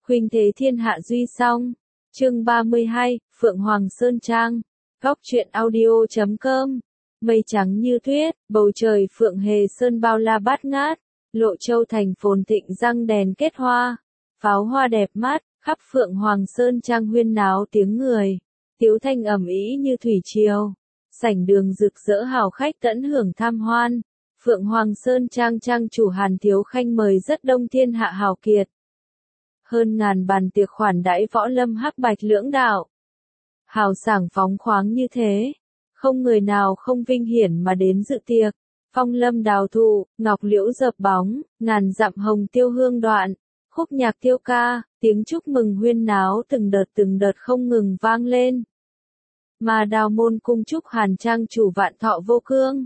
Khuynh thế thiên hạ duy song. Chương 32, Phượng Hoàng Sơn Trang. Góc truyện audio.com. Mây trắng như tuyết, bầu trời Phượng Hề Sơn bao la bát ngát, Lộ Châu thành phồn thịnh răng đèn kết hoa, pháo hoa đẹp mắt, khắp Phượng Hoàng Sơn Trang huyên náo tiếng người, tiếu thanh ầm ĩ như thủy triều, sảnh đường rực rỡ hào khách tẫn hưởng tham hoan. Phượng Hoàng Sơn Trang trang chủ Hàn Thiếu Khanh mời rất đông thiên hạ hào kiệt. Hơn ngàn bàn tiệc khoản đãi võ lâm hắc bạch lưỡng đạo. Hào sảng phóng khoáng như thế, không người nào không vinh hiển mà đến dự tiệc. Phong lâm đào thụ, ngọc liễu dập bóng, ngàn dặm hồng tiêu hương đoạn, khúc nhạc tiêu ca, tiếng chúc mừng huyên náo từng đợt không ngừng vang lên. Mà đào môn cung chúc Hàn trang chủ vạn thọ vô cương.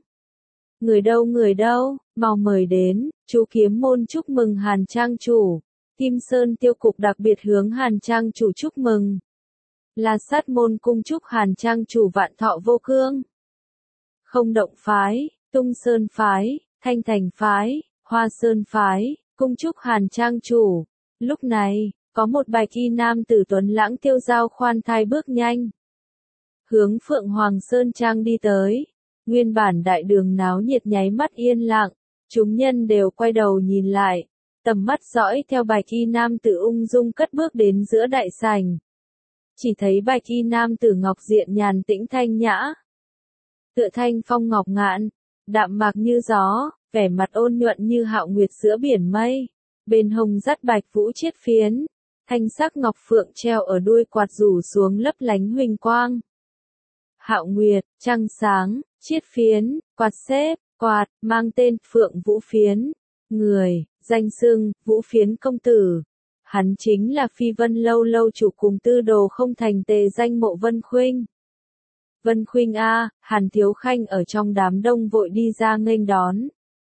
Người đâu, mau mời đến, chú kiếm môn chúc mừng Hàn trang chủ. Kim Sơn tiêu cục đặc biệt hướng Hàn trang chủ chúc mừng. La Sát môn cung chúc Hàn trang chủ vạn thọ vô cương. Không động phái, Tung Sơn phái, Thanh Thành phái, Hoa Sơn phái, cung chúc Hàn trang chủ. Lúc này, có một bạch y nam tử tuấn lãng tiêu dao khoan thai bước nhanh, hướng Phượng Hoàng Sơn Trang đi tới. Nguyên bản đại đường náo nhiệt nháy mắt yên lặng, chúng nhân đều quay đầu nhìn lại, tầm mắt dõi theo bạch y nam tử ung dung cất bước đến giữa đại sảnh. Chỉ thấy bạch y nam tử ngọc diện nhàn tĩnh thanh nhã, tựa thanh phong ngọc ngạn, đạm mạc như gió, vẻ mặt ôn nhuận như hạo nguyệt giữa biển mây, bên hông dắt bạch vũ chiết phiến, thanh sắc ngọc phượng treo ở đuôi quạt rủ xuống lấp lánh huỳnh quang. Hạo nguyệt, trăng sáng, chiết phiến, quạt xếp, quạt, mang tên Phượng Vũ Phiến, người, danh xưng, Vũ Phiến công tử. Hắn chính là Phi Vân lâu lâu chủ cùng tư đồ không thành tề danh Mộ Vân Khuynh. Vân Khuynh a, Hàn Thiếu Khanh ở trong đám đông vội đi ra nghênh đón.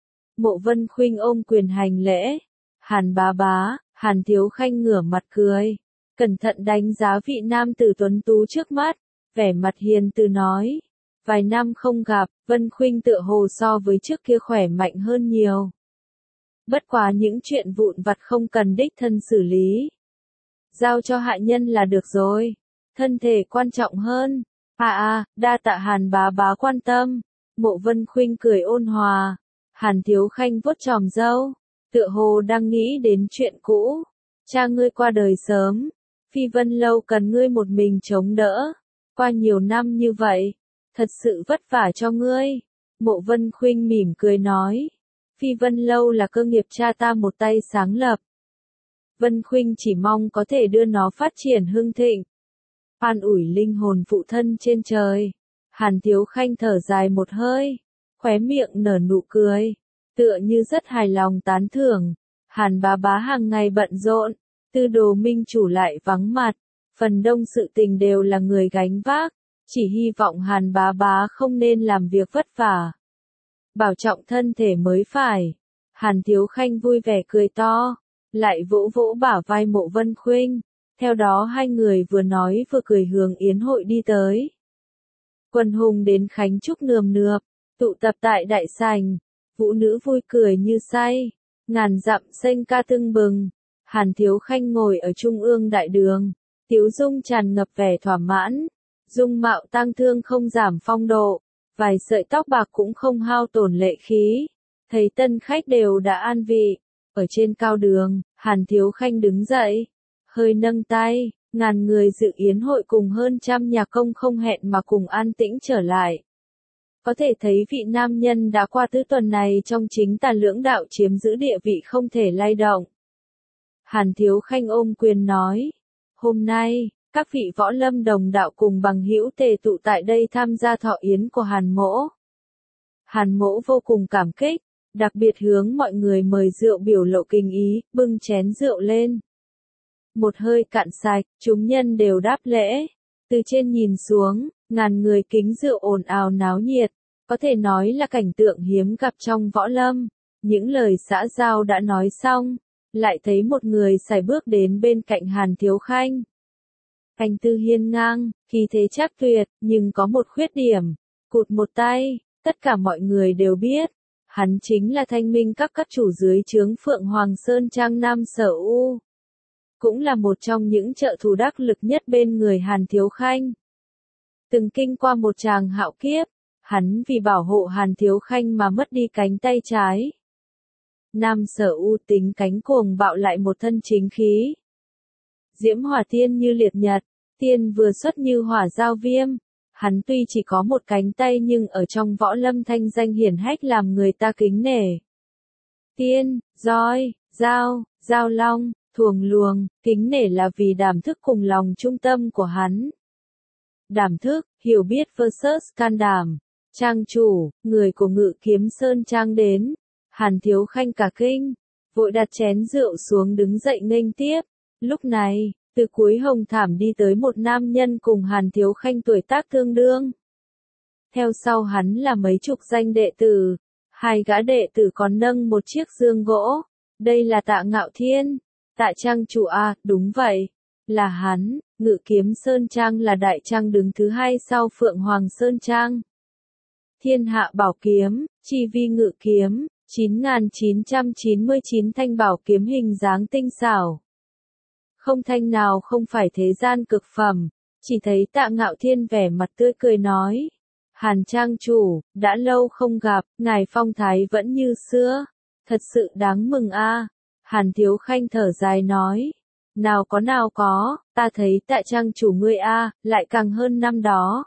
Mộ Vân Khuynh ôm quyền hành lễ. Hàn bá bá, Hàn Thiếu Khanh ngửa mặt cười, cẩn thận đánh giá vị nam tử tuấn tú trước mắt, vẻ mặt hiền từ nói. Vài năm không gặp, Vân Khuynh tựa hồ so với trước kia khỏe mạnh hơn nhiều. Bất quá những chuyện vụn vặt không cần đích thân xử lý. Giao cho hạ nhân là được rồi. Thân thể quan trọng hơn. Đa tạ Hàn bá bá quan tâm. Mộ Vân Khuynh cười ôn hòa. Hàn Thiếu Khanh vuốt chòm râu, tựa hồ đang nghĩ đến chuyện cũ. Cha ngươi qua đời sớm, Phi Vân lâu cần ngươi một mình chống đỡ. Qua nhiều năm như vậy, thật sự vất vả cho ngươi. Mộ Vân Khuynh mỉm cười nói. Phi Vân lâu là cơ nghiệp cha ta một tay sáng lập. Vân Khuynh chỉ mong có thể đưa nó phát triển hưng thịnh, an ủi linh hồn phụ thân trên trời. Hàn Thiếu Khanh thở dài một hơi, khóe miệng nở nụ cười, tựa như rất hài lòng tán thưởng. Hàn bá bá hàng ngày bận rộn, tư đồ minh chủ lại vắng mặt, phần đông sự tình đều là người gánh vác, chỉ hy vọng Hàn bá bá không nên làm việc vất vả, bảo trọng thân thể mới phải. Hàn Thiếu Khanh vui vẻ cười to, lại vỗ vỗ bả vai Mộ Vân Khuynh, theo đó hai người vừa nói vừa cười hướng yến hội đi tới. Quần hùng đến khánh chúc nườm nượp, tụ tập tại đại sảnh, vũ nữ vui cười như say, ngàn dặm xanh ca tưng bừng. Hàn Thiếu Khanh ngồi ở trung ương đại đường, tiếu dung tràn ngập vẻ thỏa mãn, dung mạo tang thương không giảm phong độ, vài sợi tóc bạc cũng không hao tổn lệ khí. Thấy tân khách đều đã an vị, ở trên cao đường, Hàn Thiếu Khanh đứng dậy, hơi nâng tay, ngàn người dự yến hội cùng hơn trăm nhà công không hẹn mà cùng an tĩnh trở lại. Có thể thấy vị nam nhân đã qua tứ tuần này trong chính tà lưỡng đạo chiếm giữ địa vị không thể lay động. Hàn Thiếu Khanh ôm quyền nói, hôm nay, các vị võ lâm đồng đạo cùng bằng hữu tề tụ tại đây tham gia thọ yến của Hàn mỗ. Hàn mỗ vô cùng cảm kích, đặc biệt hướng mọi người mời rượu biểu lộ kinh ý, bưng chén rượu lên. Một hơi cạn sạch, chúng nhân đều đáp lễ. Từ trên nhìn xuống, ngàn người kính rượu ồn ào náo nhiệt, có thể nói là cảnh tượng hiếm gặp trong võ lâm. Những lời xã giao đã nói xong, lại thấy một người sải bước đến bên cạnh Hàn Thiếu Khanh. Anh tư hiên ngang, khí thế chắc tuyệt, nhưng có một khuyết điểm, cụt một tay, tất cả mọi người đều biết. Hắn chính là thanh minh các chủ dưới trướng Phượng Hoàng Sơn Trang Nam Sở U. cũng là một trong những trợ thủ đắc lực nhất bên người Hàn Thiếu Khanh. Từng kinh qua một tràng hạo kiếp, hắn vì bảo hộ Hàn Thiếu Khanh mà mất đi cánh tay trái. Nam Sở U tính cánh cuồng bạo lại một thân chính khí. Diễm hỏa tiên như liệt nhật, tiên vừa xuất như hỏa giao viêm. Hắn tuy chỉ có một cánh tay nhưng ở trong võ lâm thanh danh hiển hách làm người ta kính nể. Tiên, roi, dao long, thuồng luồng, kính nể là vì đảm thức cùng lòng trung tâm của hắn. Đảm thức, hiểu biết versus can đảm. Trang chủ, người của Ngự Kiếm Sơn Trang đến. Hàn Thiếu Khanh cả kinh, vội đặt chén rượu xuống đứng dậy nghênh tiếp. Lúc này, từ cuối hồng thảm đi tới một nam nhân cùng Hàn Thiếu Khanh tuổi tác tương đương. Theo sau hắn là mấy chục danh đệ tử, hai gã đệ tử còn nâng một chiếc dương gỗ. Đây là Tạ Ngạo Thiên. Tạ Trang chủ à, đúng vậy, là hắn. Ngự Kiếm Sơn Trang là đại trang đứng thứ hai sau Phượng Hoàng Sơn Trang. Thiên hạ bảo kiếm, chi vi ngự kiếm, 9.999 thanh bảo kiếm hình dáng tinh xảo. Không thanh nào không phải thế gian cực phẩm, chỉ thấy Tạ Ngạo Thiên vẻ mặt tươi cười nói. Hàn Trang chủ, đã lâu không gặp, ngài phong thái vẫn như xưa, thật sự đáng mừng a. Hàn Thiếu Khanh thở dài nói. Nào có, ta thấy Tạ Trang chủ ngươi a, lại càng hơn năm đó.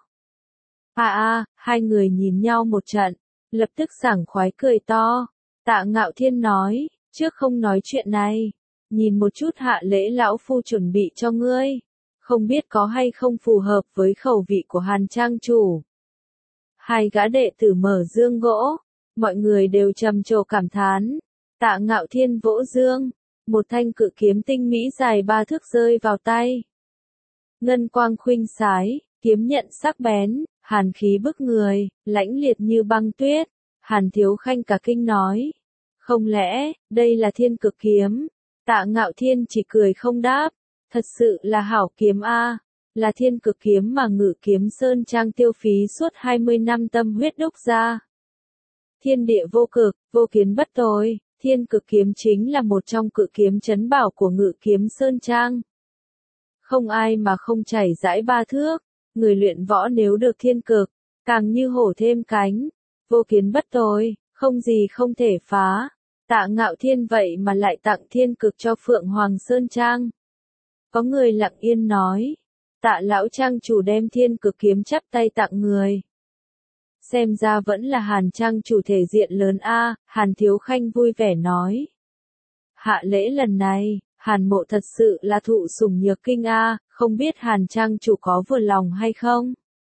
Hai người nhìn nhau một trận, lập tức sảng khoái cười to. Tạ Ngạo Thiên nói, trước không nói chuyện này, nhìn một chút hạ lễ lão phu chuẩn bị cho ngươi, không biết có hay không phù hợp với khẩu vị của Hàn Trang chủ. Hai gã đệ tử mở dương gỗ, mọi người đều trầm trồ cảm thán. Tạ Ngạo Thiên vỗ dương, một thanh cự kiếm tinh mỹ dài 3 thước rơi vào tay. Ngân quang khuynh sái, kiếm nhận sắc bén, hàn khí bức người, lãnh liệt như băng tuyết. Hàn Thiếu Khanh cả kinh nói. Không lẽ, đây là Thiên Cực Kiếm? Tạ Ngạo Thiên chỉ cười không đáp. Thật sự là hảo kiếm a, là Thiên Cực Kiếm mà Ngự Kiếm Sơn Trang tiêu phí suốt 20 năm tâm huyết đúc ra. Thiên địa vô cực, vô kiến bất tối, Thiên Cực Kiếm chính là một trong cự kiếm trấn bảo của Ngự Kiếm Sơn Trang. Không ai mà không chảy dãi 3 thước, người luyện võ nếu được thiên cực, càng như hổ thêm cánh. Vô kiến bất tối, không gì không thể phá. Tạ Ngạo Thiên vậy mà lại tặng thiên cực cho Phượng Hoàng Sơn Trang. Có người lặng yên nói. Tạ lão trang chủ đem thiên cực kiếm chắp tay tặng người. Xem ra vẫn là Hàn trang chủ thể diện lớn a. Hàn Thiếu Khanh vui vẻ nói. Hạ lễ lần này, Hàn mộ thật sự là thụ sủng nhược kinh a. Không biết Hàn trang chủ có vừa lòng hay không?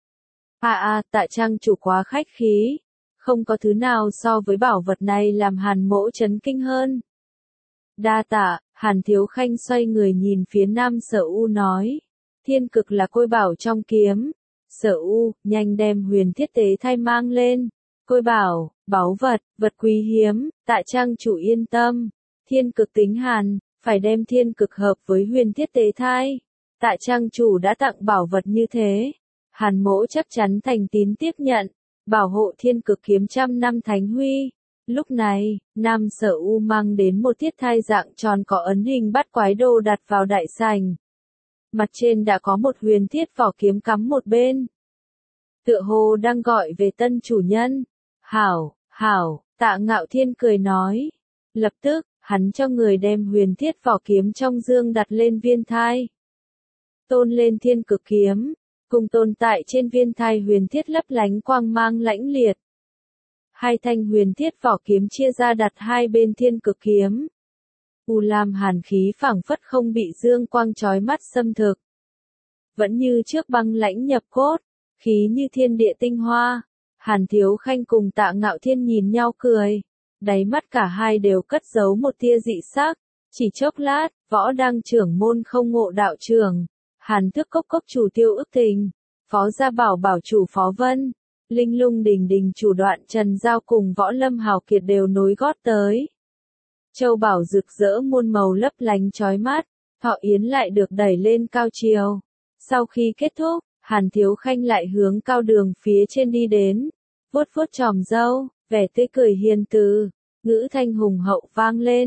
Tạ trang chủ quá khách khí. Không có thứ nào so với bảo vật này làm Hàn mỗ chấn kinh hơn. Đa tạ, Hàn Thiếu Khanh xoay người nhìn phía Nam Sở U nói. Thiên cực là côi bảo trong kiếm. Sở U, nhanh đem huyền thiết tế thai mang lên. Côi bảo, báu vật, vật quý hiếm, Tạ trang chủ yên tâm. Thiên cực tính Hàn, phải đem thiên cực hợp với huyền thiết tế thai. Tạ trang chủ đã tặng bảo vật như thế. Hàn mỗ chắc chắn thành tín tiếp nhận. Bảo hộ thiên cực kiếm trăm năm thánh huy. Lúc này, Nam Sở U mang đến một thiết thai dạng tròn có ấn hình bát quái đồ đặt vào đại sảnh. Mặt trên đã có một huyền thiết vỏ kiếm cắm một bên. Tựa hồ đang gọi về tân chủ nhân. Hảo, Tạ Ngạo Thiên cười nói. Lập tức, hắn cho người đem huyền thiết vỏ kiếm trong dương đặt lên viên thai. Tôn lên thiên cực kiếm. Cùng tồn tại trên viên thai huyền thiết lấp lánh quang mang lãnh liệt. Hai thanh huyền thiết vỏ kiếm chia ra đặt hai bên thiên cực kiếm. U lam hàn khí phảng phất không bị dương quang chói mắt xâm thực. Vẫn như trước băng lãnh nhập cốt, khí như thiên địa tinh hoa. Hàn Thiếu Khanh cùng Tạ Ngạo Thiên nhìn nhau cười. Đáy mắt cả hai đều cất giấu một tia dị sắc. Chỉ chốc lát, võ đang trưởng môn không ngộ đạo trưởng. Hàn Thức Cốc chủ Tiêu Ức Tình, Phó Gia Bảo bảo chủ Phó Vân, Linh Lung Đình chủ Đoạn Trần Giao cùng Võ Lâm Hào Kiệt đều nối gót tới. Châu bảo rực rỡ muôn màu lấp lánh chói mắt, Thọ Yến lại được đẩy lên cao chiều. Sau khi kết thúc, Hàn Thiếu Khanh lại hướng cao đường phía trên đi đến, vuốt chòm râu, vẻ tươi cười hiền từ, ngữ thanh hùng hậu vang lên.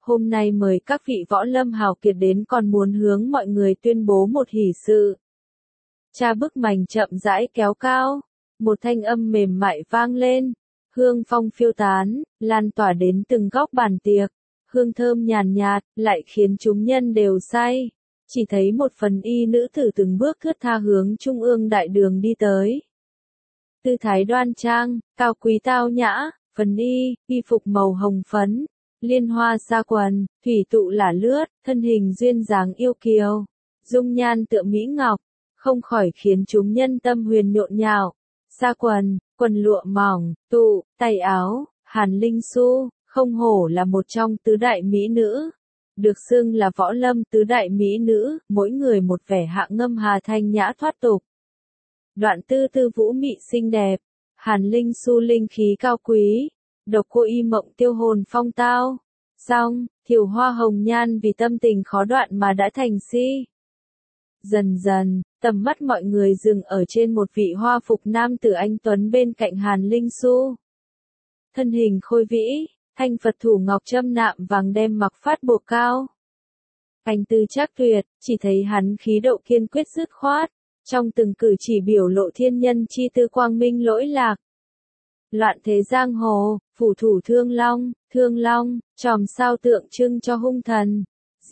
Hôm nay mời các vị võ lâm hào kiệt đến còn muốn hướng mọi người tuyên bố một hỷ sự. Cha bức mành chậm rãi kéo cao, một thanh âm mềm mại vang lên, hương phong phiêu tán, lan tỏa đến từng góc bàn tiệc, hương thơm nhàn nhạt, lại khiến chúng nhân đều say. Chỉ thấy một phần y nữ tử từng bước thướt tha hướng trung ương đại đường đi tới. Tư thái đoan trang, cao quý tao nhã, phần y phục màu hồng phấn, liên hoa sa quần, thủy tụ lả lướt, thân hình duyên dáng yêu kiều, dung nhan tựa mỹ ngọc, không khỏi khiến chúng nhân tâm huyền nhộn nhạo. Sa quần, quần lụa mỏng, tụ, tay áo, Hàn Linh Xu, không hổ là một trong tứ đại mỹ nữ. Được xưng là võ lâm tứ đại mỹ nữ, mỗi người một vẻ hạ ngâm hà thanh nhã thoát tục. Đoạn tư tư vũ mị xinh đẹp, Hàn Linh Xu linh khí cao quý, độc cô y mộng tiêu hồn phong tao. Xong, Thiều Hoa hồng nhan vì tâm tình khó đoạn mà đã thành si. Dần dần, tầm mắt mọi người dừng ở trên một vị hoa phục nam tử anh tuấn bên cạnh Hàn Linh Xu. Thân hình khôi vĩ, thanh Phật thủ ngọc châm nạm vàng đem mặc phát buộc cao. Anh tư trác tuyệt, chỉ thấy hắn khí độ kiên quyết dứt khoát, trong từng cử chỉ biểu lộ thiên nhân chi tư quang minh lỗi lạc. Loạn thế giang hồ, phủ thủ thương long, tròm sao tượng trưng cho hung thần.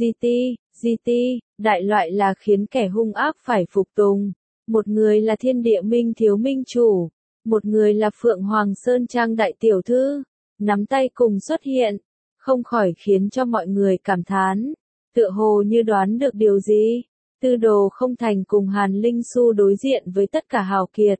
GT, đại loại là khiến kẻ hung ác phải phục tùng. Một người là Thiên Địa Minh thiếu minh chủ, một người là Phượng Hoàng Sơn Trang đại tiểu thư, nắm tay cùng xuất hiện, không khỏi khiến cho mọi người cảm thán, tựa hồ như đoán được điều gì. Tư Đồ Không Thành cùng Hàn Linh Xu đối diện với tất cả hào kiệt.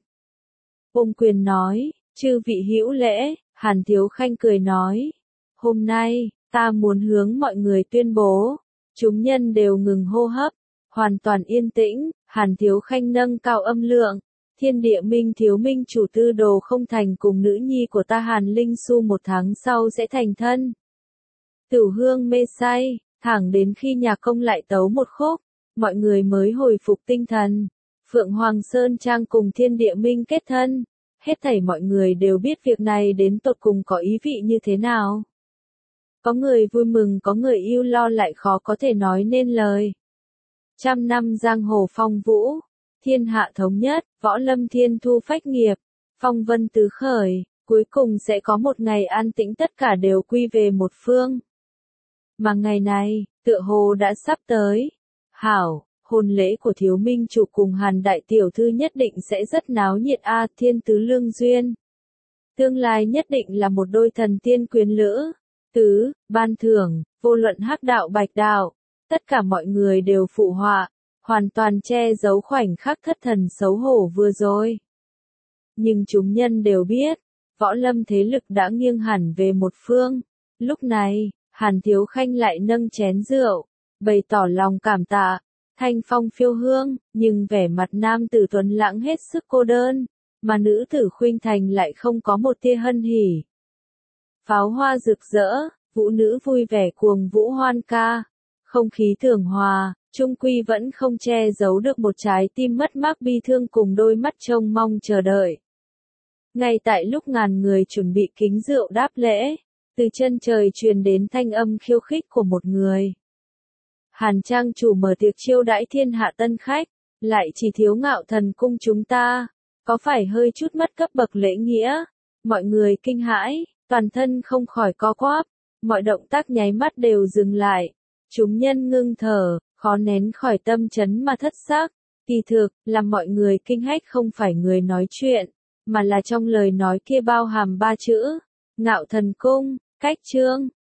Ôm quyền nói, chư vị hữu lễ, Hàn Thiếu Khanh cười nói, hôm nay, ta muốn hướng mọi người tuyên bố. Chúng nhân đều ngừng hô hấp, hoàn toàn yên tĩnh, Hàn Thiếu Khanh nâng cao âm lượng, Thiên Địa Minh thiếu minh chủ Tư Đồ Không Thành cùng nữ nhi của ta Hàn Linh Xu 1 tháng sau sẽ thành thân. Tửu hương mê say, thẳng đến khi nhạc công lại tấu một khúc, mọi người mới hồi phục tinh thần. Phượng Hoàng Sơn Trang cùng Thiên Địa Minh kết thân, hết thảy mọi người đều biết việc này đến tột cùng có ý vị như thế nào. Có người vui mừng, có người ưu lo lại khó có thể nói nên lời. 100 năm giang hồ phong vũ, thiên hạ thống nhất, võ lâm thiên thu phách nghiệp, phong vân tứ khởi, cuối cùng sẽ có một ngày an tĩnh tất cả đều quy về một phương. Mà ngày này, tựa hồ đã sắp tới. Hảo, hôn lễ của thiếu minh chủ cùng Hàn đại tiểu thư nhất định sẽ rất náo nhiệt a, thiên tứ lương duyên. Tương lai nhất định là một đôi thần tiên quyến lữ. Tứ, ban thưởng, vô luận hắc đạo bạch đạo, tất cả mọi người đều phụ họa, hoàn toàn che giấu khoảnh khắc thất thần xấu hổ vừa rồi. Nhưng chúng nhân đều biết, võ lâm thế lực đã nghiêng hẳn về một phương. Lúc này, Hàn Thiếu Khanh lại nâng chén rượu, bày tỏ lòng cảm tạ, thanh phong phiêu hương, nhưng vẻ mặt nam tử tuấn lãng hết sức cô đơn, mà nữ tử khuynh thành lại không có một tia hân hỉ. Pháo hoa rực rỡ, vũ nữ vui vẻ cuồng vũ hoan ca, không khí thường hòa, chung quy vẫn không che giấu được một trái tim mất mát bi thương cùng đôi mắt trông mong chờ đợi. Ngay tại lúc ngàn người chuẩn bị kính rượu đáp lễ, từ chân trời truyền đến thanh âm khiêu khích của một người. Hàn trang chủ mở tiệc chiêu đãi thiên hạ tân khách, lại chỉ thiếu Ngạo Thần cung chúng ta, có phải hơi chút mất cấp bậc lễ nghĩa? Mọi người kinh hãi, toàn thân không khỏi co quắp, mọi động tác nháy mắt đều dừng lại. Chúng nhân ngưng thở, khó nén khỏi tâm chấn mà thất sắc. Kỳ thực, làm mọi người kinh hách không phải người nói chuyện, mà là trong lời nói kia bao hàm 3 chữ. Ngạo Thần cung, cách trương,